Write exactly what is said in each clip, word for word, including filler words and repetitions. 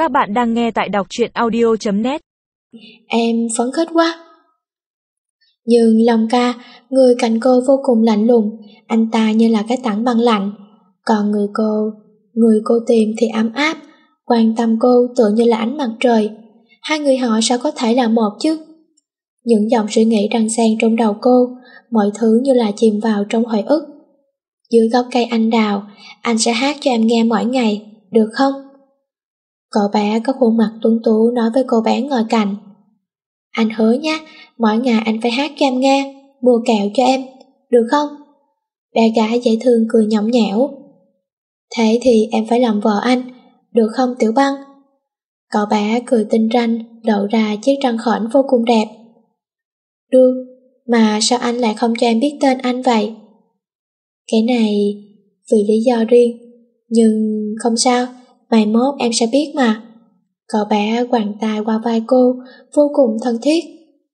Các bạn đang nghe tại đọc truyện audio chấm net. Em phấn khích quá. Nhưng Long ca, người cạnh cô vô cùng lạnh lùng, anh ta như là cái tảng băng lạnh. Còn người cô, người cô tìm thì ấm áp, quan tâm cô tựa như là ánh mặt trời. Hai người họ sao có thể là một chứ? Những dòng suy nghĩ đan xen trong đầu cô, mọi thứ như là chìm vào trong hồi ức. Dưới gốc cây anh đào, anh sẽ hát cho em nghe mỗi ngày, được không? Cậu bé có khuôn mặt tuấn tú nói với cô bé ngồi cạnh. Anh hứa nhé, mỗi ngày anh phải hát cho em nghe, mua kẹo cho em, được không? Bé gái dễ thương cười nhõng nhẽo. Thế thì em phải làm vợ anh, được không Tiểu Băng? Cậu bé cười tinh ranh, lộ ra chiếc răng khểnh vô cùng đẹp. Được, mà sao anh lại không cho em biết tên anh vậy? Cái này vì lý do riêng, nhưng không sao, mai mốt em sẽ biết mà. Cậu bé quàng tay qua vai cô, vô cùng thân thiết.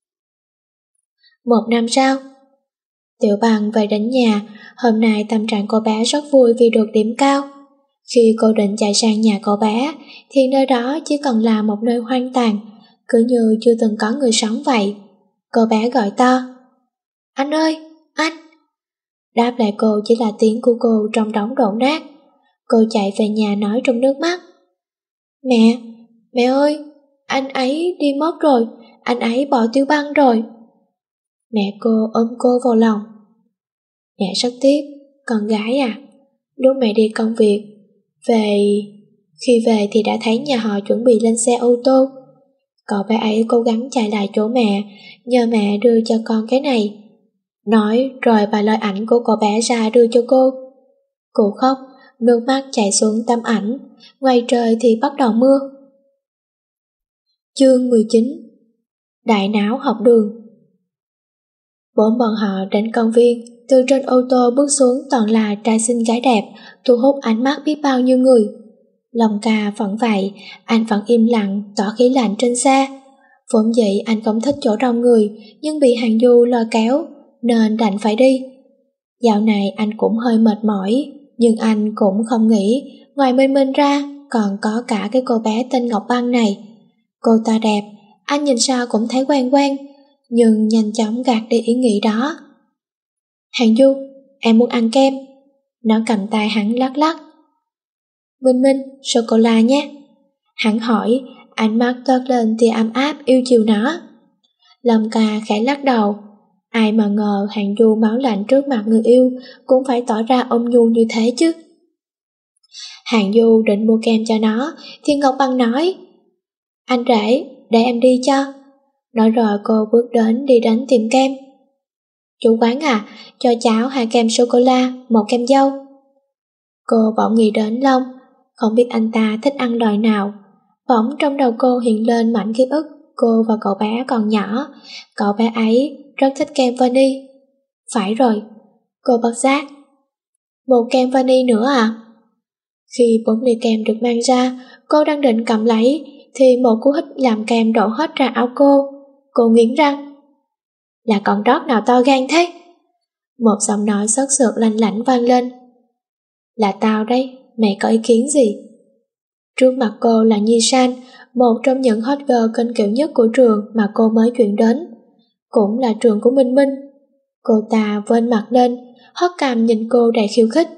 Một năm sau, Tiểu Bằng về đến nhà. Hôm nay tâm trạng cô bé rất vui vì được điểm cao. Khi cô định chạy sang nhà cậu bé, thì nơi đó chỉ còn là một nơi hoang tàn, cứ như chưa từng có người sống vậy. Cô bé gọi to, anh ơi, anh! Đáp lại cô chỉ là tiếng của cô trong đống đổ nát. Cô chạy về nhà nói trong nước mắt, Mẹ, mẹ ơi, anh ấy đi mất rồi, anh ấy bỏ Tiểu Băng rồi. Mẹ cô ôm cô vào lòng. Mẹ rất tiếc, con gái à. Lúc mẹ đi công việc, về... Khi về thì đã thấy nhà họ chuẩn bị lên xe ô tô. Cậu bé ấy cố gắng chạy lại chỗ mẹ, nhờ mẹ đưa cho con cái này. Nói rồi bà lôi ảnh của cậu bé ra đưa cho cô. Cô khóc, nước mắt chảy xuống tấm ảnh. Ngoài trời thì bắt đầu mưa. Chương mười chín. Đại não học đường. Bốn bọn họ đến công viên. Từ trên ô tô bước xuống toàn là trai xinh gái đẹp, thu hút ánh mắt biết bao nhiêu người. Long ca vẫn vậy, anh vẫn im lặng, tỏ khí lạnh trên xe. Vốn dĩ anh không thích chỗ đông người, nhưng bị Hàn Du lôi kéo, nên đành phải đi. Dạo này anh cũng hơi mệt mỏi, nhưng anh cũng không nghĩ, ngoài Minh Minh ra, còn có cả cái cô bé tên Ngọc Băng này. Cô ta đẹp, anh nhìn sao cũng thấy quen quen, nhưng nhanh chóng gạt đi ý nghĩ đó. Hàn Du, em muốn ăn kem. Nó cầm tay hắn lắc lắc. Minh Minh, sô-cô-la nhé. Hắn hỏi, ánh mắt toát lên tia ấm áp yêu chiều nó. Long ca khẽ lắc đầu. Ai mà ngờ Hàn Du máu lạnh trước mặt người yêu cũng phải tỏ ra ôn nhu như thế chứ. Hàn Du định mua kem cho nó thì Ngọc Băng nói, anh rể, để em đi cho. Nói rồi cô bước đến đi đến tìm kem. Chủ quán à, cho cháu hai kem sô-cô-la, một kem dâu. Cô bỗng nghĩ đến Long, không biết anh ta thích ăn loại nào. Bỗng trong đầu cô hiện lên mảnh ký ức cô và cậu bé còn nhỏ. Cậu bé ấy rất thích kem vani. Phải rồi, cô bất giác. Một kem vani nữa à? Khi bốn ly kem được mang ra, cô đang định cầm lấy, thì một cú hít làm kem đổ hết ra áo cô. Cô nghiến răng. Là con đót nào to gan thế? Một giọng nói xớt xược lanh lảnh vang lên. Là tao đấy, mày có ý kiến gì? Trước mặt cô là Nhi San, một trong những hot girl kênh kiểu nhất của trường mà cô mới chuyển đến. Cũng là trường của Minh Minh. Cô ta vênh mặt lên, hót cằm nhìn cô đầy khiêu khích.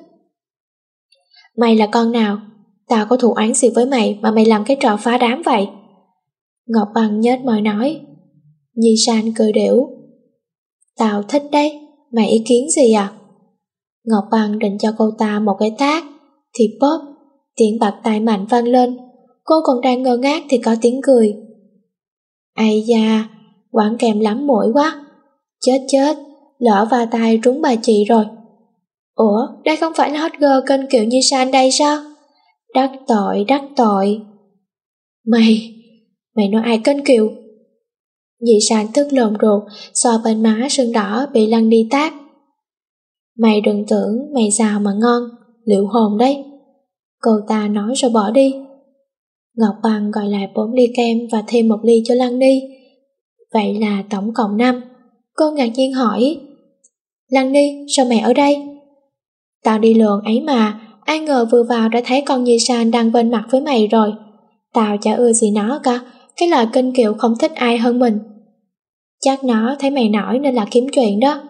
Mày là con nào? Tao có thù oán gì với mày mà mày làm cái trò phá đám vậy? Ngọc Băng nhếch môi nói. Nhi San cười đểu. Tao thích đấy, mày ý kiến gì à? Ngọc Băng định cho cô ta một cái tát, thì bóp, tiếng bạt tai mạnh vang lên. Cô còn đang ngơ ngác thì có tiếng cười. Ây da, quảng kèm lắm mũi quá. Chết chết, lỡ va tai trúng bà chị rồi. Ủa, đây không phải là hot girl kênh kiểu như San đây sao? Đắc tội, đắc tội. Mày, mày nói ai kênh kiều? Dì San tức lồn ruột, so bên má sưng đỏ bị lăn đi tát. Mày đừng tưởng mày giàu mà ngon, liệu hồn đấy. Cô ta nói rồi bỏ đi. Ngọc Băng gọi lại bốn ly kem và thêm một ly cho Lăng Ni. Vậy là tổng cộng năm. Cô ngạc nhiên hỏi, Lăng Ni, sao mẹ ở đây? Tao đi lượn ấy mà, ai ngờ vừa vào đã thấy con Nhi San đang bên mặt với mày rồi. Tao chả ưa gì nó cả, cái loại kênh kiệu không thích ai hơn mình. Chắc nó thấy mày nổi nên là kiếm chuyện đó.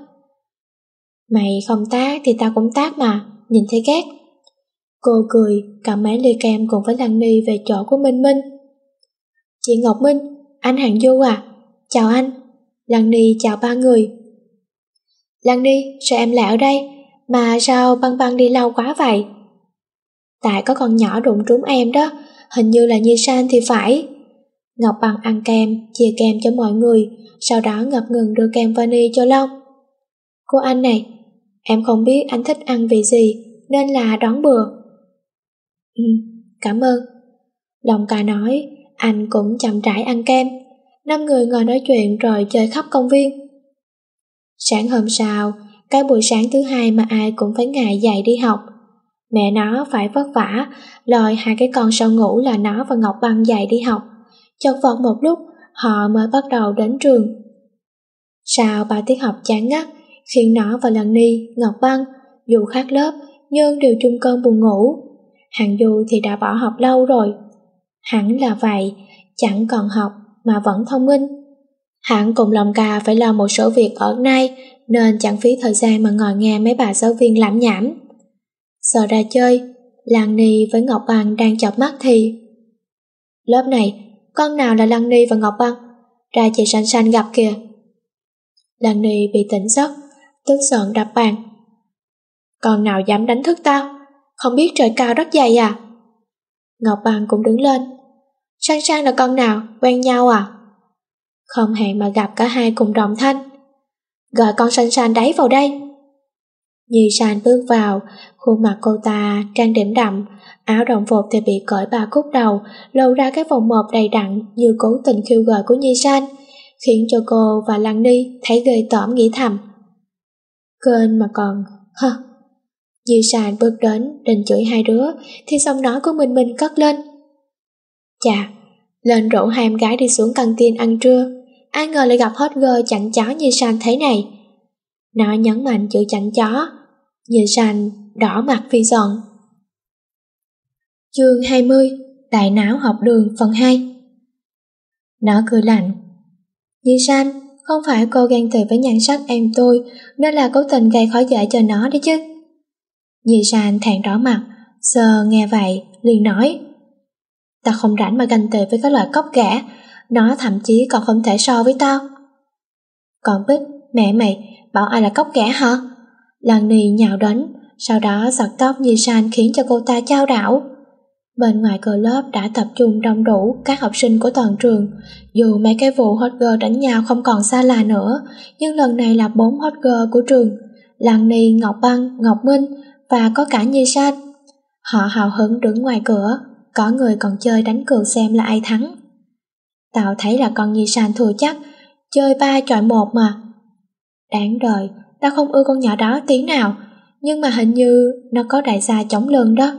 Mày không tác thì tao cũng tác mà, nhìn thấy ghét. Cô cười, cầm mấy ly kem cùng với Lăng Ni về chỗ của Minh Minh. Chị Ngọc Minh, anh Hàn Du à? Chào anh. Lăng Ni chào ba người. Lăng Ni, sao em lại ở đây? Mà sao băng băng đi lâu quá vậy? Tại có con nhỏ đụng trúng em đó, hình như là Nhi San thì phải. Ngọc Băng ăn kem, chia kem cho mọi người, sau đó ngập ngừng đưa kem vani cho Long. Cô anh này, em không biết anh thích ăn vị gì, nên là đón bừa. Ừ, cảm ơn. Long ca nói, anh cũng chậm rãi ăn kem. Năm người ngồi nói chuyện rồi chơi khắp công viên. Sáng hôm sau, cái buổi sáng thứ hai mà ai cũng phải ngại dậy đi học. Mẹ nó phải vất vả, lòi hai cái con sâu ngủ là nó và Ngọc Băng dậy đi học. Chật vật một lúc, họ mới bắt đầu đến trường. Sau ba tiết học chán ngắt, khiến nó và Lăng Ni, Ngọc Băng, dù khác lớp, nhưng đều chung cơn buồn ngủ. Hàn Du thì đã bỏ học lâu rồi. Hẳn là vậy, chẳng còn học mà vẫn thông minh. Hắn cùng Long ca phải lo một số việc ở nay, nên chẳng phí thời gian mà ngồi nghe mấy bà giáo viên lảm nhảm. Sợ ra chơi, Lăng Ni với Ngọc Băng đang chợp mắt thì lớp này, con nào là Lăng Ni và Ngọc Băng? Ra chị Xanh Xanh gặp kìa. Lăng Ni bị tỉnh giấc, tức giận đập bàn. Con nào dám đánh thức tao? Không biết trời cao đất dày à? Ngọc Băng cũng đứng lên. San San là con nào, quen nhau à? Không hẹn mà gặp cả hai cùng đồng thanh. Gọi con San San đấy vào đây. Nhi San bước vào, khuôn mặt cô ta trang điểm đậm, áo đồng phục thì bị cởi ba cúc đầu, lộ ra cái vòng mộp đầy đặn như cố tình khiêu gợi của Nhi San, khiến cho cô và Lăng Ni thấy ghê tởm nghĩ thầm. Kênh mà còn... hơ. Nhi San bước đến định chửi hai đứa thì giọng nói của Minh Minh cất lên. Chà, lên rủ hai em gái đi xuống căng tin ăn trưa, ai ngờ lại gặp hot girl chảnh chó Nhi San thế này. Nó nhấn mạnh chữ chảnh chó. Nhi San đỏ mặt vì giận. Chương hai mươi, Đại não học đường phần hai. Nó cười lạnh. Nhi San, không phải cô ghen tị với nhan sắc em tôi nên là cố tình gây khó dễ cho nó đấy chứ. Nhi San thẹn đỏ mặt, sờ nghe vậy liền nói. Ta không rảnh mà ganh tị với các loại cóc ghẻ, nó thậm chí còn không thể so với tao. Còn Bích, mẹ mày, bảo ai là cóc ghẻ hả? Lăng Ni nhào đến, sau đó giật tóc Nhi San khiến cho cô ta chao đảo. Bên ngoài cửa lớp đã tập trung đông đủ các học sinh của toàn trường. Dù mấy cái vụ hot girl đánh nhau không còn xa lạ nữa, nhưng lần này là bốn hot girl của trường: Lăng Ni, Ngọc Băng, Ngọc Minh và có cả Nhi San. Họ hào hứng đứng ngoài cửa, có người còn chơi đánh cược xem là ai thắng. Tao thấy là con Nhi San thua chắc, chơi ba chọi một mà. Đáng đời, tao không ưa con nhỏ đó tí nào, nhưng mà hình như nó có đại gia chống lưng đó.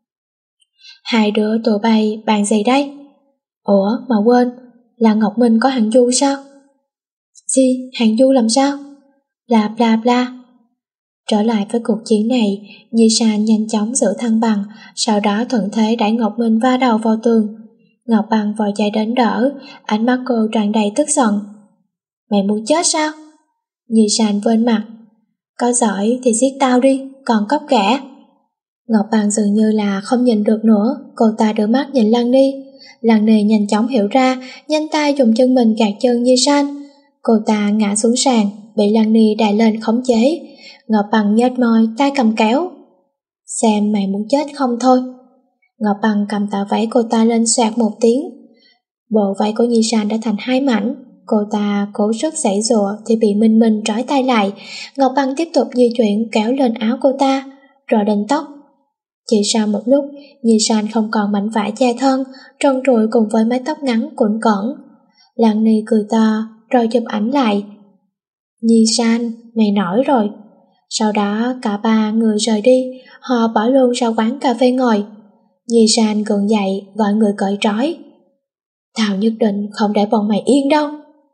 Hai đứa tụi bay bàn gì đây? Ủa mà quên, là Ngọc Minh có Hàn Du sao? Gì, Hàn Du làm sao? Bla bla bla. Trở lại với cuộc chiến này, Nhi San nhanh chóng giữ thăng bằng, sau đó thuận thế đẩy Ngọc Minh va đầu vào tường. Ngọc Băng vội chạy đến đỡ, ánh mắt cô tràn đầy tức giận. Mày muốn chết sao? Nhi San vênh mặt. Có giỏi thì giết tao đi, còn cóc ghẻ. Ngọc Băng dường như là không nhìn được nữa, cô ta đưa mắt nhìn Lăng Ni. Lăng Ni nhanh chóng hiểu ra, nhanh tay dùng chân mình gạt chân Nhi San. Cô ta ngã xuống sàn, bị Lăng Ni đè lên khống chế. Ngọc Băng nhếch môi, tay cầm kéo. Xem mày muốn chết không thôi. Ngọc Băng cầm tà váy cô ta lên xoẹt một tiếng. Bộ váy của Nhi San đã thành hai mảnh. Cô ta cố sức giãy giụa thì bị Minh Minh trói tay lại. Ngọc Băng tiếp tục di chuyển kéo lên áo cô ta, rồi đền tóc. Chỉ sau một lúc, Nhi San không còn mảnh vải che thân, trần trụi cùng với mái tóc ngắn cuộn cỡn. Lăng Ni cười to, rồi chụp ảnh lại. Nhi San, mày nổi rồi. Sau đó cả ba người rời đi, họ bỏ luôn ra quán cà phê ngồi. Nhi San gượng dậy gọi người cởi trói. Tao nhất định không để bọn mày yên đâu.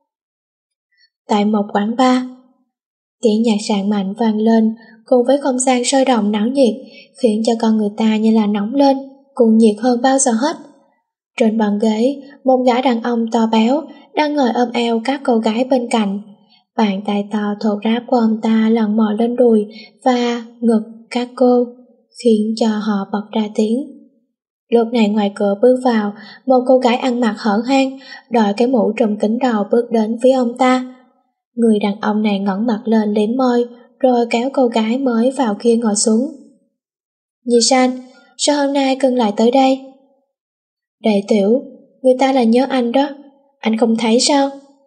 Tại một quán bar, tiếng nhạc sảng mạnh vang lên cùng với không gian sôi động náo nhiệt, khiến cho con người ta như là nóng lên, cuồng nhiệt hơn bao giờ hết. Trên bàn ghế, một gã đàn ông to béo đang ngồi ôm eo các cô gái bên cạnh. Bàn tay to thô ráp của ông ta lần mò lên đùi và ngực các cô, khiến cho họ bật ra tiếng. Lúc này ngoài cửa bước vào, một cô gái ăn mặc hở hang, đội cái mũ trùm kính đầu bước đến phía ông ta. Người đàn ông này ngẩng mặt lên liếm môi, rồi kéo cô gái mới vào kia ngồi xuống. Nhi San, sao hôm nay cưng lại tới đây? Đệ Tiểu, người ta là nhớ anh đó, anh không thấy sao?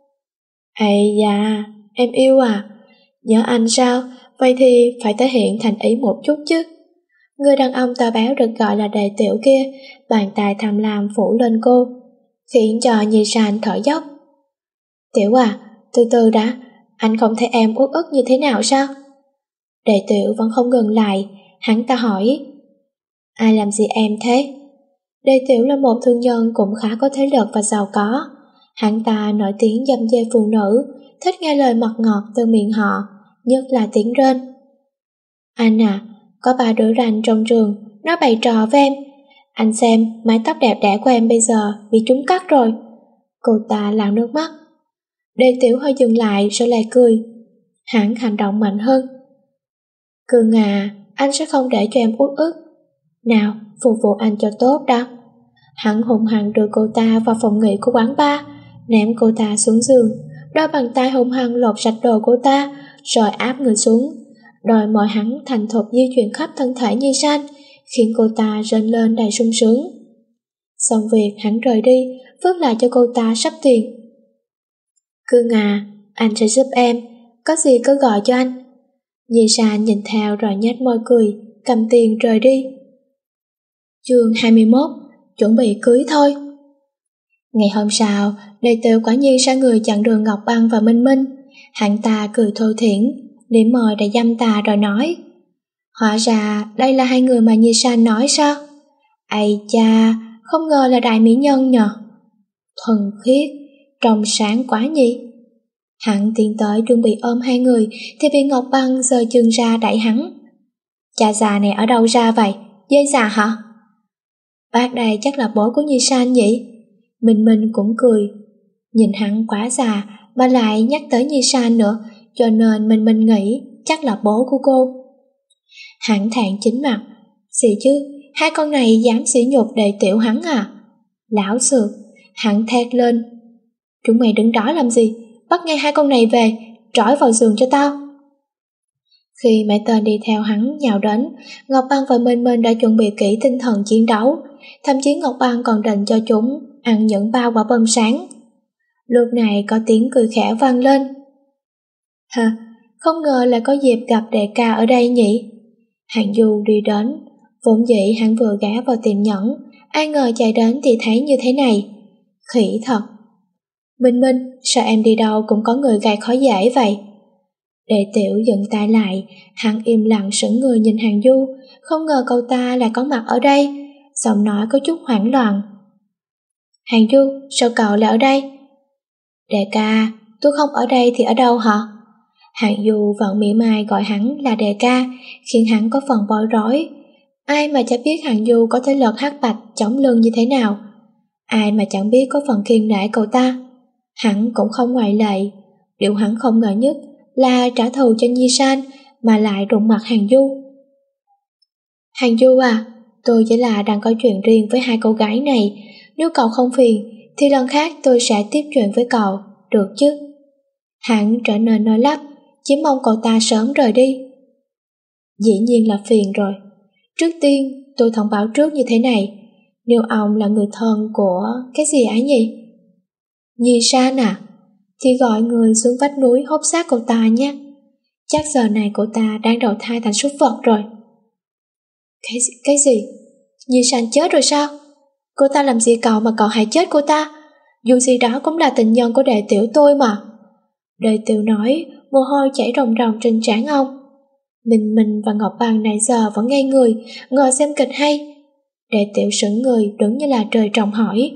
Ây da, em yêu à, nhớ anh sao? Vậy thì phải thể hiện thành ý một chút chứ. Người đàn ông to béo được gọi là Đệ Tiểu kia, bàn tay tham lam phủ lên cô, khiến cho Nhi San thở dốc. Tiểu à, từ từ đã, anh không thấy em uất ức như thế nào sao? Đệ Tiểu vẫn không ngừng lại, hắn ta hỏi, ai làm gì em thế? Đệ Tiểu là một thương nhân cũng khá có thế lực và giàu có. Hắn ta nổi tiếng dâm dê phụ nữ, thích nghe lời mật ngọt từ miệng họ, nhất là tiếng rên. Anh à, có ba đứa ranh trong trường, nó bày trò với em. Anh xem, mái tóc đẹp đẽ của em bây giờ bị chúng cắt rồi. Cô ta lau nước mắt. Đệ Tiểu hơi dừng lại rồi lại cười. Hắn hành động mạnh hơn. Cưng à, anh sẽ không để cho em uất ức. Nào, phục vụ anh cho tốt đó. Hắn hùng hăng đưa cô ta vào phòng nghỉ của quán bar, ném cô ta xuống giường, đôi bàn tay hung hăng lột sạch đồ cô ta, rồi áp người xuống. Đôi môi hắn thành thục di chuyển khắp thân thể Nhi San, khiến cô ta rên lên đầy sung sướng. Xong việc hắn rời đi, vứt lại cho cô ta sắp tiền. Cưng à, anh sẽ giúp em, có gì cứ gọi cho anh. Nhi San nhìn theo rồi nhếch môi cười, cầm tiền rời đi. Chương hai mươi mốt, chuẩn bị cưới thôi. Ngày hôm sau, Đệ Tiểu quả nhiên sai người chặn đường Ngọc Băng và Minh Minh. Hắn ta cười thô thiển, liếm môi đầy dâm tà rồi nói, hóa ra đây là hai người mà Nhi San nói sao? Ây cha, không ngờ là đại mỹ nhân nhờ. Thuần khiết, trong sáng quá nhỉ. Hắn tiến tới chuẩn bị ôm hai người thì bị Ngọc Băng giơ chân ra đẩy hắn. Cha già này ở đâu ra vậy? Dê già hả? Bác đây chắc là bố của Nhi San nhỉ? Minh Minh cũng cười. Nhìn hắn quá già mà lại nhắc tới Nhi San nữa, cho nên Minh Minh nghĩ chắc là bố của cô. Hắn thản chính mặt. Gì chứ, hai con này dám sỉ nhục Đệ Tiểu hắn à? Lão xược, hắn thét lên. Chúng mày đứng đó làm gì? Bắt ngay hai con này về, trói vào giường cho tao. Khi mấy tên đi theo hắn nhào đến, Ngọc Băng và Minh Minh đã chuẩn bị kỹ tinh thần chiến đấu, thậm chí Ngọc Băng còn định cho chúng ăn những bao quả bom sáng. Lúc này có tiếng cười khẽ vang lên. Hả, không ngờ là có dịp gặp đệ ca ở đây nhỉ? Hạng Du đi đến, vốn dĩ hắn vừa ghé vào tiệm nhẫn, ai ngờ chạy đến thì thấy như thế này. Khỉ thật. Minh Minh, sao em đi đâu cũng có người gây khó dễ vậy? Đệ Tiểu dừng tay lại, hắn im lặng sững người nhìn Hạng Du, không ngờ cậu ta lại có mặt ở đây, giọng nói có chút hoảng loạn. Hạng Du, sao cậu lại ở đây? Đệ ca, tôi không ở đây thì ở đâu hả? Hạng Du vẫn mỉa mai gọi hắn là đệ ca, khiến hắn có phần bối rối. Ai mà chẳng biết Hạng Du có thể lực hắc bạch chống lưng như thế nào, ai mà chẳng biết có phần khiêng nể cậu ta. Hắn cũng không ngoại lệ. Điều hắn không ngờ nhất là trả thù cho Nhi San mà lại đụng mặt Hạng Du. Hạng Du à, tôi chỉ là đang có chuyện riêng với hai cô gái này, nếu cậu không phiền thì lần khác tôi sẽ tiếp chuyện với cậu, được chứ? Hắn trở nên nói lắp, chỉ mong cậu ta sớm rời đi. Dĩ nhiên là phiền rồi. Trước tiên tôi thông báo trước như thế này, nếu ông là người thân của cái gì ấy nhỉ? Nhi San à, thì gọi người xuống vách núi hốt xác cậu ta nhé. Chắc giờ này cậu ta đang đầu thai thành súc vật rồi. Cái, cái gì? Nhi San chết rồi sao? Cô ta làm gì cậu mà cậu hại chết cô ta? Dù gì đó cũng là tình nhân của Đệ Tiểu tôi mà. Đệ Tiểu nói, mồ hôi chảy ròng ròng trên trán ông. Minh Minh và Ngọc Băng nãy giờ vẫn ngây người, ngồi xem kịch hay. Đệ Tiểu sững người đứng như là trời trồng hỏi.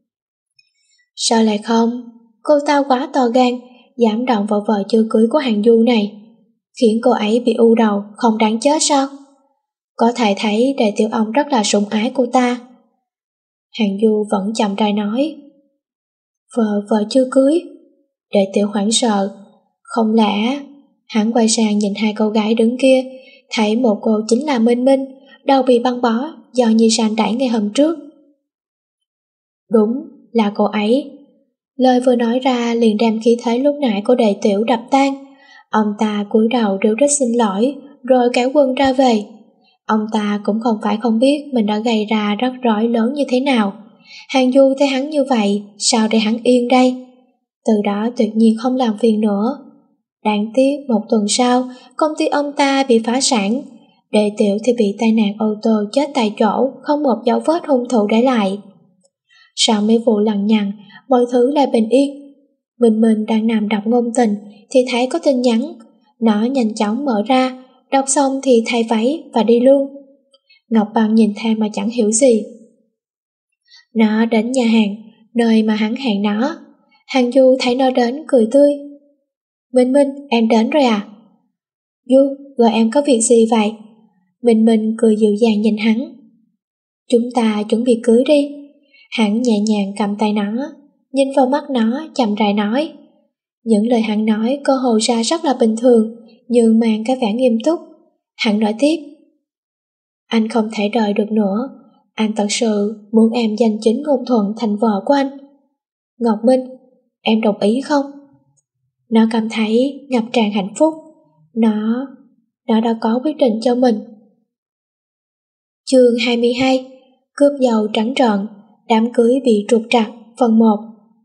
Sao lại không? Cô ta quá to gan, dám động vào vợ chưa cưới của Hạng Du này, khiến cô ấy bị u đầu, không đáng chết sao? Có thể thấy Đệ Tiểu ông rất là sủng ái cô ta. Hàng Du vẫn chậm rãi nói, Vợ vợ chưa cưới. Đệ Tiểu hoảng sợ, không lẽ... Hắn quay sang nhìn hai cô gái đứng kia, thấy một cô chính là Minh Minh, đầu bị băng bó do Nhi San đẩy ngày hôm trước. Đúng, là cô ấy. Lời vừa nói ra liền đem khí thế lúc nãy của Đệ Tiểu đập tan. Ông ta cúi đầu rếu rít xin lỗi, rồi kéo quân ra về. Ông ta cũng không phải không biết mình đã gây ra rắc rối lớn như thế nào. Hàng Du thấy hắn như vậy, sao để hắn yên đây? Từ đó tuyệt nhiên không làm phiền nữa. Đáng tiếc một tuần sau, công ty ông ta bị phá sản. Đệ Tiểu thì bị tai nạn ô tô chết tại chỗ, không một dấu vết hung thủ để lại. Sau mấy vụ lằng nhằng, mọi thứ lại bình yên. Minh Minh đang nằm đọc ngôn tình thì thấy có tin nhắn. Nó nhanh chóng mở ra, đọc xong thì thay váy và đi luôn. Ngọc Băng nhìn theo mà chẳng hiểu gì. Nó đến nhà hàng, nơi mà hắn hẹn nó. Hàng Du thấy nó đến cười tươi. Minh Minh, em đến rồi à? Du, gọi em có việc gì vậy? Minh Minh cười dịu dàng nhìn hắn. Chúng ta chuẩn bị cưới đi. Hắn nhẹ nhàng cầm tay nó, nhìn vào mắt nó, chậm rãi nói. Những lời hắn nói cơ hồ ra rất là bình thường, nhưng mang cái vẻ nghiêm túc. Hắn nói tiếp. Anh không thể đợi được nữa. Anh thật sự muốn em giành chính Ngôn Thuận thành vợ của anh. Ngọc Minh, em đồng ý không? Nó cảm thấy ngập tràn hạnh phúc. Nó... Nó đã có quyết định cho mình. Chương hai mươi hai. Cướp dầu trắng trợn. Đám cưới bị trục trặc. Phần một.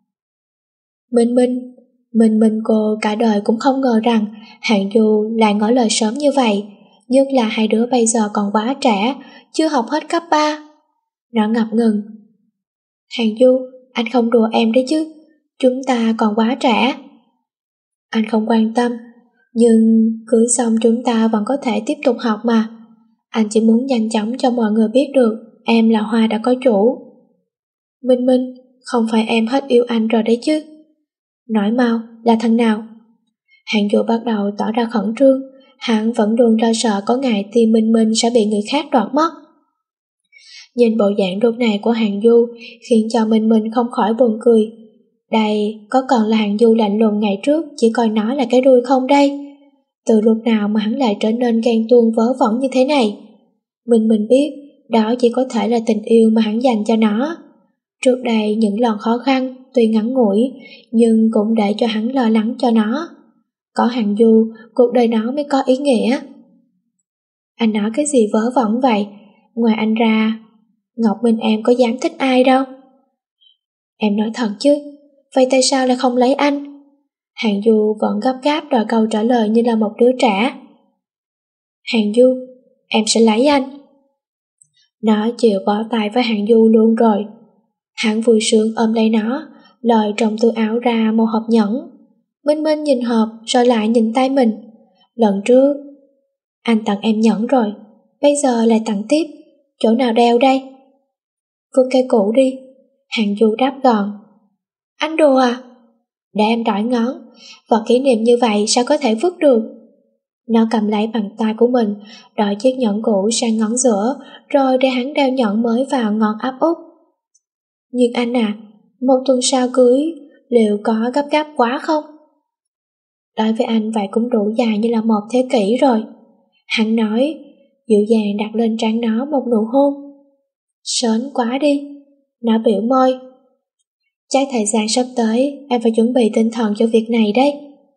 Minh Minh Minh Minh cô cả đời cũng không ngờ rằng Hàng Du lại ngỏ lời sớm như vậy. Nhất là hai đứa bây giờ còn quá trẻ, chưa học hết cấp ba. Nó ngập ngừng. Hàng Du, anh không đùa em đấy chứ. Chúng ta còn quá trẻ. Anh không quan tâm, nhưng cưới xong chúng ta vẫn có thể tiếp tục học mà. Anh chỉ muốn nhanh chóng cho mọi người biết được em là Hoa đã có chủ. Minh Minh, không phải em hết yêu anh rồi đấy chứ. Nói mau, là thằng nào? Hàng Du bắt đầu tỏ ra khẩn trương. Hắn vẫn luôn lo sợ có ngày tim Minh Minh sẽ bị người khác đoạt mất. Nhìn bộ dạng lúc này của Hàng Du khiến cho Minh Minh không khỏi buồn cười. Đây có còn là Hàng Du lạnh lùng ngày trước chỉ coi nó là cái đuôi không đây? Từ lúc nào mà hắn lại trở nên ghen tuông vớ vẩn như thế này? Minh Minh biết đó chỉ có thể là tình yêu mà hắn dành cho nó. Trước đây những lần khó khăn tuy ngắn ngủi nhưng cũng để cho hắn lo lắng cho nó. Có Hàng Du, cuộc đời nó mới có ý nghĩa. Anh nói cái gì vớ vẩn vậy? Ngoài anh ra, Ngọc Minh em có dám thích ai đâu. Em nói thật chứ, vậy tại sao lại không lấy anh? Hàng Du vẫn gấp gáp đòi câu trả lời như là một đứa trẻ. Hàng Du, em sẽ lấy anh. Nó chịu bỏ tay với Hàng Du luôn rồi. Hắn vui sướng ôm lấy nó, lòi trong túi áo ra một hộp nhẫn. Minh Minh nhìn hộp rồi lại nhìn tay mình. Lần trước anh tặng em nhẫn rồi, bây giờ lại tặng tiếp. Chỗ nào đeo đây? Vứt cái cũ đi. Hàng Du đáp gọn. Anh đùa à? Để em đổi ngón. Vật kỷ niệm như vậy sao có thể vứt được? Nó cầm lấy bàn tay của mình, đổi chiếc nhẫn cũ sang ngón giữa, rồi để hắn đeo nhẫn mới vào ngón áp út. Nhưng anh à, một tuần sau cưới, liệu có gấp gáp quá không? Đối với anh vậy cũng đủ dài như là một thế kỷ rồi. Hắn nói, dịu dàng đặt lên trán nó một nụ hôn. Sớm quá đi. Nó biểu môi. Chắc thời gian sắp tới em phải chuẩn bị tinh thần cho việc này đấy.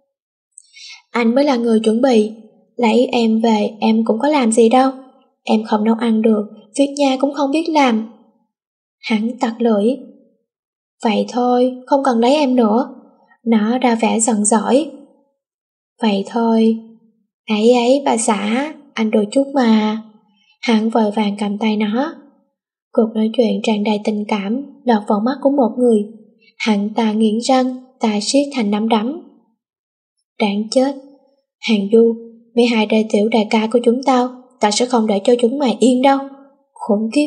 Anh mới là người chuẩn bị. Lấy em về em cũng có làm gì đâu. Em không nấu ăn được, việc nhà cũng không biết làm. Hắn tặc lưỡi. Vậy thôi, không cần lấy em nữa. Nó ra vẻ giận dỗi. Vậy thôi. Ấy ấy bà xã, anh đôi chút mà. Hắn vội vàng cầm tay nó. Cuộc nói chuyện tràn đầy tình cảm lọt vào mắt của một người. Hắn ta nghiến răng, ta siết thành nắm đấm. Đáng chết. Hàng Du, mấy hai đại tiểu đại ca của chúng tao, ta sẽ không để cho chúng mày yên đâu. Khốn kiếp.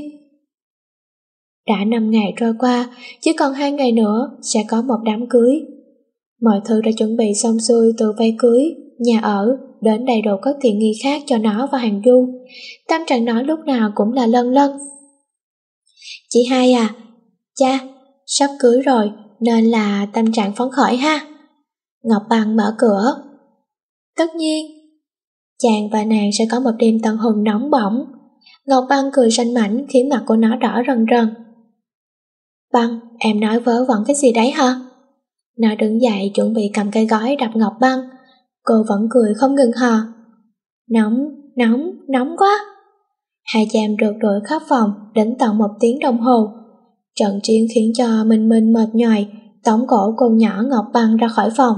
Đã năm ngày trôi qua, chỉ còn hai ngày nữa sẽ có một đám cưới. Mọi thứ đã chuẩn bị xong xuôi từ váy cưới, nhà ở, đến đầy đủ các tiện nghi khác cho nó và Hàng Du. Tâm trạng nó lúc nào cũng là lân lân. Chị hai à, Cha, sắp cưới rồi nên là tâm trạng phấn khởi ha. Ngọc Băng mở cửa. Tất nhiên. Chàng và nàng sẽ có một đêm tân hôn nóng bỏng. Ngọc Băng cười ranh mảnh khiến mặt của nó đỏ rần rần. Băng, em nói vớ vẩn cái gì đấy hả? Nó đứng dậy chuẩn bị cầm cây gói đập Ngọc Băng. Cô vẫn cười không ngừng hò. Nóng, nóng, nóng quá. Hai cha em rượt đuổi khắp phòng đến tận một tiếng đồng hồ. Trận chiến khiến cho Minh Minh mệt nhoài, tống cổ cô nhỏ Ngọc Băng ra khỏi phòng.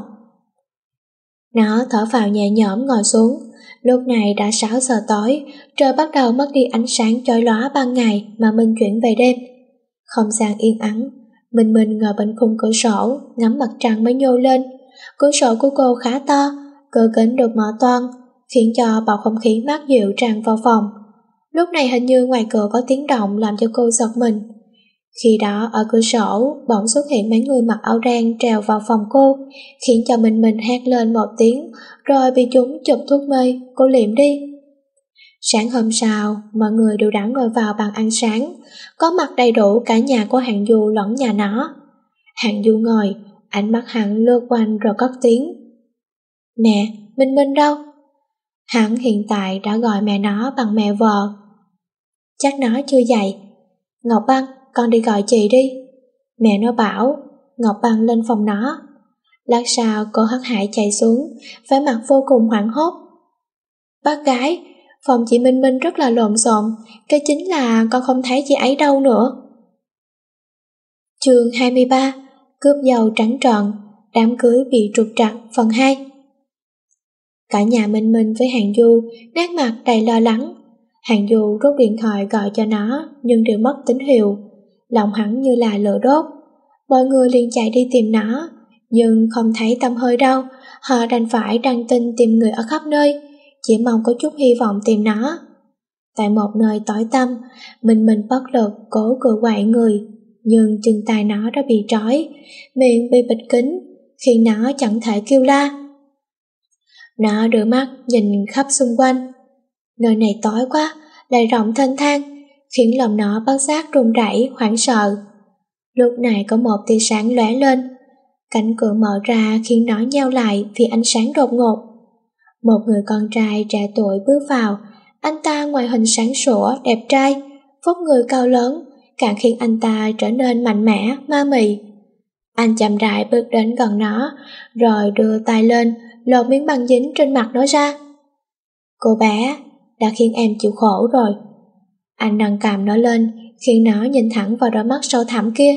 Nó thở phào nhẹ nhõm ngồi xuống. Lúc này đã sáu giờ tối, trời bắt đầu mất đi ánh sáng chói lóa ban ngày mà Minh chuyển về đêm. Không gian yên ắng, Minh Minh ngồi bên khung cửa sổ, ngắm mặt trăng mới nhô lên. Cửa sổ của cô khá to, cửa kính được mở toang, khiến cho bầu không khí mát dịu tràn vào phòng. Lúc này hình như ngoài cửa có tiếng động làm cho cô giật mình. Khi đó ở cửa sổ bỗng xuất hiện mấy người mặc áo đen trèo vào phòng cô, khiến cho Minh Minh hét lên một tiếng, rồi bị chúng chụp thuốc mê, cô liệm đi. Sáng hôm sau, mọi người đều đã ngồi vào bàn ăn sáng, có mặt đầy đủ cả nhà của Hạng Du lẫn nhà nó. Hạng Du ngồi, ánh mắt hắn lướt quanh rồi cất tiếng. Mẹ, Minh Minh đâu? Hắn hiện tại đã gọi mẹ nó bằng mẹ vợ. Chắc nó chưa dậy. Ngọc Băng, con đi gọi chị đi. Mẹ nó bảo. Ngọc Băng lên phòng nó. Lát sau cô hất hải chạy xuống, vẻ mặt vô cùng hoảng hốt. Bác gái, phòng chị Minh Minh rất là lộn xộn, cái chính là con không thấy chị ấy đâu nữa. Chương hai mươi ba, cướp dâu trắng trợn, đám cưới bị trục trặc phần hai. Cả nhà Minh Minh với Hạng Du nét mặt đầy lo lắng. Hạng Du rút điện thoại gọi cho nó nhưng đều mất tín hiệu, lòng hắn như là lửa đốt. Mọi người liền chạy đi tìm nó, nhưng không thấy tăm hơi đâu. Họ đành phải đăng tin tìm người ở khắp nơi, chỉ mong có chút hy vọng tìm nó. Tại một nơi tối tăm, Minh Minh bất lực cố cựa quậy người, nhưng chân tay nó đã bị trói, miệng bị bịt kín, khiến nó chẳng thể kêu la. Nó đưa mắt nhìn khắp xung quanh. Nơi này tối quá, lại rộng thênh thang, khiến lòng nó bất giác run rẩy, hoảng sợ. Lúc này có một tia sáng lóe lên, cánh cửa mở ra khiến nó nheo lại vì ánh sáng đột ngột. Một người con trai trẻ tuổi bước vào. Anh ta ngoài hình sáng sủa, đẹp trai, vóc người cao lớn, càng khiến anh ta trở nên mạnh mẽ, ma mị. Anh chậm rãi bước đến gần nó, rồi đưa tay lên, lột miếng băng dính trên mặt nó ra. Cô bé đã khiến em chịu khổ rồi. Anh nâng cằm nó lên, khiến nó nhìn thẳng vào đôi mắt sâu thẳm kia.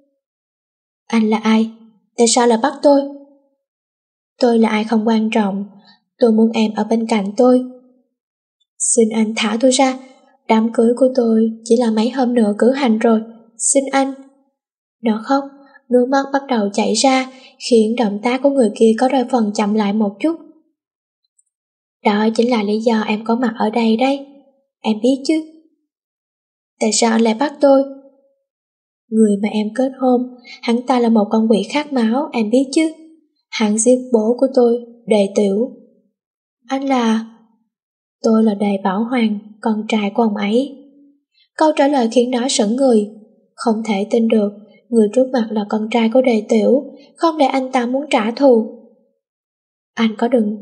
Anh là ai? Tại sao lại bắt tôi? Tôi là ai không quan trọng, tôi muốn em ở bên cạnh tôi. Xin anh thả tôi ra, đám cưới của tôi chỉ là mấy hôm nữa cử hành rồi, xin anh. Nó khóc, nước mắt bắt đầu chảy ra, khiến động tác của người kia có đôi phần chậm lại một chút. Đó chính là lý do em có mặt ở đây đấy, em biết chứ. Tại sao anh lại bắt tôi? Người mà em kết hôn, hắn ta là một con quỷ khát máu, em biết chứ. Hắn giết bố của tôi, Đề Tiểu. Anh là... Tôi là Đề Bảo Hoàng, con trai của ông ấy. Câu trả lời khiến nó sững người. Không thể tin được, người trước mặt là con trai của Đề Tiểu, không để anh ta muốn trả thù. Anh có đừng...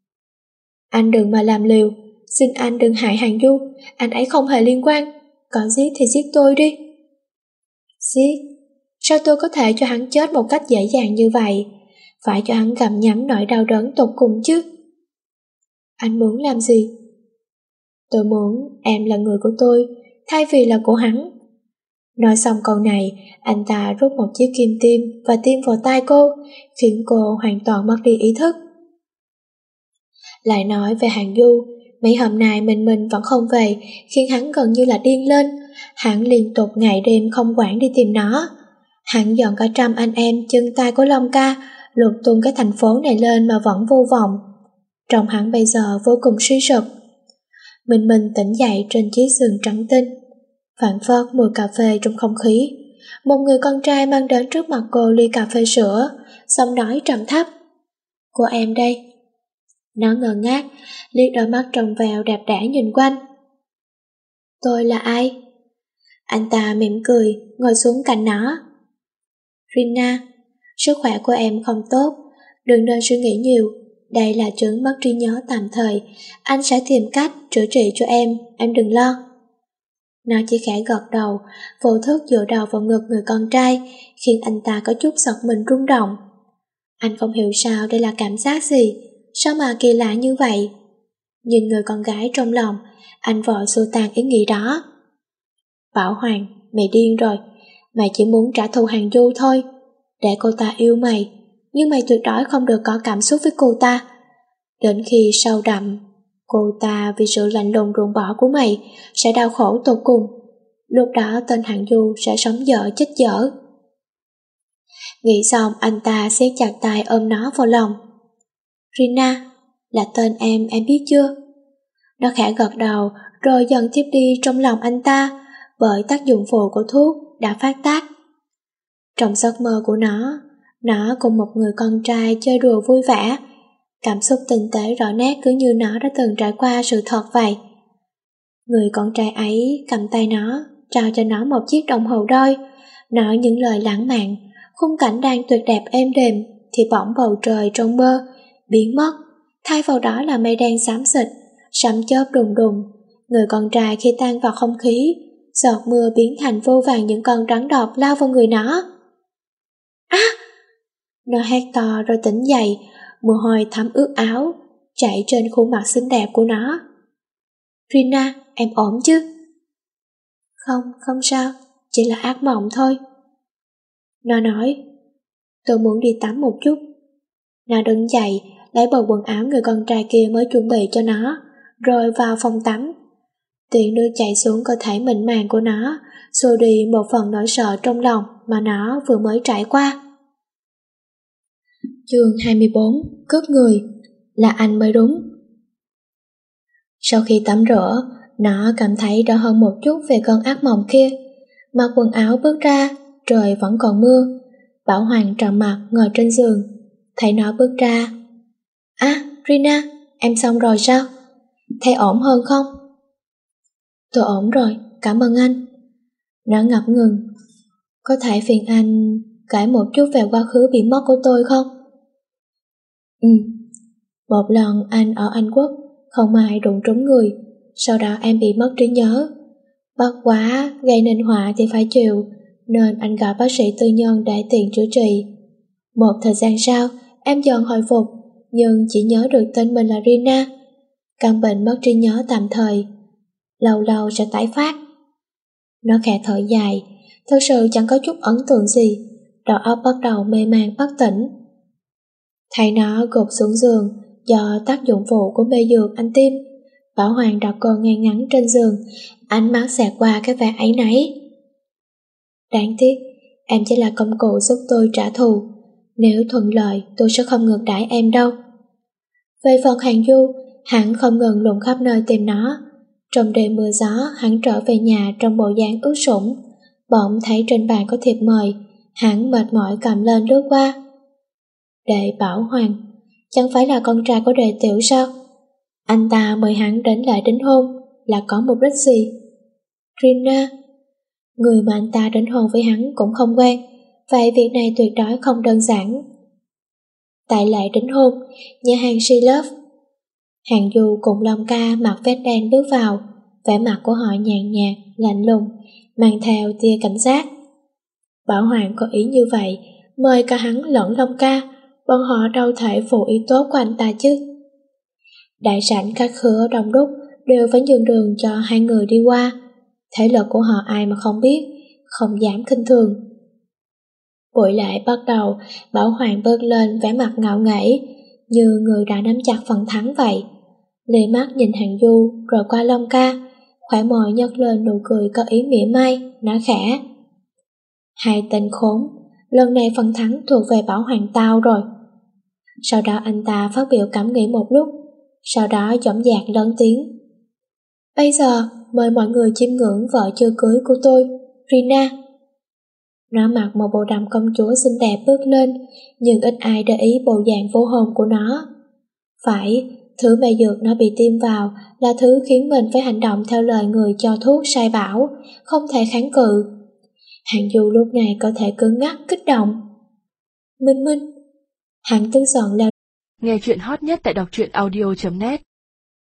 Anh đừng mà làm liều, xin anh đừng hại Hạng Du, anh ấy không hề liên quan, có giết thì giết tôi đi. Giết? Sao tôi có thể cho hắn chết một cách dễ dàng như vậy? Phải cho hắn gặm nhấm nỗi đau đớn tột cùng chứ. Anh muốn làm gì? Tôi muốn em là người của tôi, thay vì là của hắn. Nói xong câu này, anh ta rút một chiếc kim tiêm và tiêm vào tai cô, khiến cô hoàn toàn mất đi ý thức. Lại nói về Hạng Du, mấy hôm nay Minh Minh vẫn không về, khiến hắn gần như là điên lên. Hắn liên tục ngày đêm không quản đi tìm nó. Hắn dọn cả trăm anh em chân tay của Long Ca, lục tung cái thành phố này lên mà vẫn vô vọng. Trông hắn bây giờ vô cùng suy sụp. Minh Minh tỉnh dậy trên chiếc giường trắng tinh, phảng phất mùi cà phê trong không khí. Một người con trai mang đến trước mặt cô ly cà phê sữa, xong nói trầm thấp. Của em đây. Nó ngơ ngác, liếc đôi mắt trong veo đẹp đẽ nhìn quanh. Tôi là ai? Anh ta mỉm cười, ngồi xuống cạnh nó. Rina, sức khỏe của em không tốt, đừng nên suy nghĩ nhiều. Đây là chứng mất trí nhớ tạm thời, anh sẽ tìm cách chữa trị cho em, em đừng lo. Nó chỉ khẽ gật đầu, vô thức dựa đầu vào ngực người con trai, khiến anh ta có chút giật mình rung động. Anh không hiểu sao đây là cảm giác gì, sao mà kỳ lạ như vậy. Nhìn người con gái trong lòng, anh vội xua tan ý nghĩ đó. Bảo Hoàng, mày điên rồi, mày chỉ muốn trả thù Hàn Du thôi, để cô ta yêu mày, nhưng mày tuyệt đối không được có cảm xúc với cô ta. Đến khi sâu đậm, cô ta vì sự lạnh lùng ruồng bỏ của mày sẽ đau khổ tột cùng. Lúc đó tên Hàn Du sẽ sống dở chết dở. Nghĩ xong anh ta siết chặt tay ôm nó vào lòng. Rina, là tên em, em biết chưa? Nó khẽ gật đầu rồi dần tiếp đi trong lòng anh ta, bởi tác dụng phụ của thuốc đã phát tác. Trong giấc mơ của nó, nó cùng một người con trai chơi đùa vui vẻ. Cảm xúc tinh tế rõ nét cứ như nó đã từng trải qua sự thật vậy. Người con trai ấy cầm tay nó, trao cho nó một chiếc đồng hồ đôi, nói những lời lãng mạn. Khung cảnh đang tuyệt đẹp êm đềm thì bỗng bầu trời trong mơ biến mất, thay vào đó là mây đen xám xịt, sấm chớp đùng đùng. Người con trai khi tan vào không khí, giọt mưa biến thành vô vàn những con rắn độc lao vào người nó. Á! À! Nó hét to rồi tỉnh dậy, mồ hôi thấm ướt áo, chảy trên khuôn mặt xinh đẹp của nó. Rina, em ổn chứ? Không, không sao, chỉ là ác mộng thôi. Nó nói, tôi muốn đi tắm một chút. Nó đứng dậy, lấy bộ quần áo người con trai kia mới chuẩn bị cho nó, rồi vào phòng tắm. Tiện đưa chảy xuống cơ thể mịn màng của nó, xua đi một phần nỗi sợ trong lòng mà nó vừa mới trải qua. Chương hai mươi bốn, cướp người, là anh mới đúng. Sau khi tắm rửa, nó cảm thấy đỡ hơn một chút về cơn ác mộng kia. Mặc quần áo bước ra, trời vẫn còn mưa. Bảo Hoàng trầm mặt ngồi trên giường, thấy nó bước ra. À, Rina, em xong rồi sao? Thấy ổn hơn không? Tôi ổn rồi, cảm ơn anh. Nó ngập ngừng. Có thể phiền anh kể một chút về quá khứ bị mất của tôi không? Ừ. Một lần anh ở Anh Quốc, không may đụng trúng người, sau đó em bị mất trí nhớ. Bất quá, gây nên họa thì phải chịu, nên anh gọi bác sĩ tư nhân để tiện chữa trị. Một thời gian sau, em dần hồi phục, nhưng chỉ nhớ được tên mình là Rina. Căn bệnh mất trí nhớ tạm thời, lâu lâu sẽ tái phát. Nó khẽ thở dài, thật sự chẳng có chút ấn tượng gì, đầu óc bắt đầu mê man bất tỉnh. Thấy nó gục xuống giường do tác dụng phụ của mê dược anh tim, Bảo Hoàng đặt cô ngay ngắn trên giường, ánh mắt xẹt qua cái vẻ áy náy. Đáng tiếc, em chỉ là công cụ giúp tôi trả thù. Nếu thuận lợi, tôi sẽ không ngược đãi em đâu. Về phần Hàn Du, hắn không ngừng lùng khắp nơi tìm nó. Trong đêm mưa gió, hắn trở về nhà trong bộ dáng ướt sũng. Bỗng thấy trên bàn có thiệp mời, hắn mệt mỏi cầm lên lướt qua. Đệ Bảo Hoàng, chẳng phải là con trai của Đệ Tiểu sao? Anh ta mời hắn đến lại đính hôn là có mục đích gì? Rina, người mà anh ta đính hôn với hắn cũng không quen, vậy việc này tuyệt đối không đơn giản. Tại lễ đính hôn, nhà hàng She Love, Hàn Du cùng Long Ca mặc vest đen bước vào, vẻ mặt của họ nhàn nhạt, lạnh lùng, mang theo tia cảnh giác. Bảo Hoàng có ý như vậy, mời cả hắn lẫn Long Ca, bọn họ đâu thể phụ ý tốt của anh ta chứ. Đại sảnh khách khứa đông đúc đều phải nhường đường cho hai người đi qua. Thể lực của họ ai mà không biết, không dám khinh thường. Buổi lễ bắt đầu, Bảo Hoàng bớt lên vẻ mặt ngạo nghễ, như người đã nắm chặt phần thắng vậy. Lê mắt nhìn Hàn Du rồi qua Long Ca, khóe môi nhấc lên nụ cười có ý mỉa mai, nói khẽ. Hai tên khốn, lần này phần thắng thuộc về Bảo Hoàng tao rồi. Sau đó anh ta phát biểu cảm nghĩ một lúc, sau đó dõng dạc lớn tiếng. Bây giờ mời mọi người chiêm ngưỡng vợ chưa cưới của tôi, Rina. Nó mặc một bộ đầm công chúa xinh đẹp bước lên, nhưng ít ai để ý bộ dạng vô hồn của nó. Phải, Thứ mê dược nó bị tiêm vào là thứ khiến mình phải hành động theo lời người cho thuốc sai bảo, không thể kháng cự. Hạng Du lúc này có thể cứng ngắc kích động. Minh Minh, hắn tức giận leo. Nghe chuyện hot nhất tại đọc truyện audio chấm net.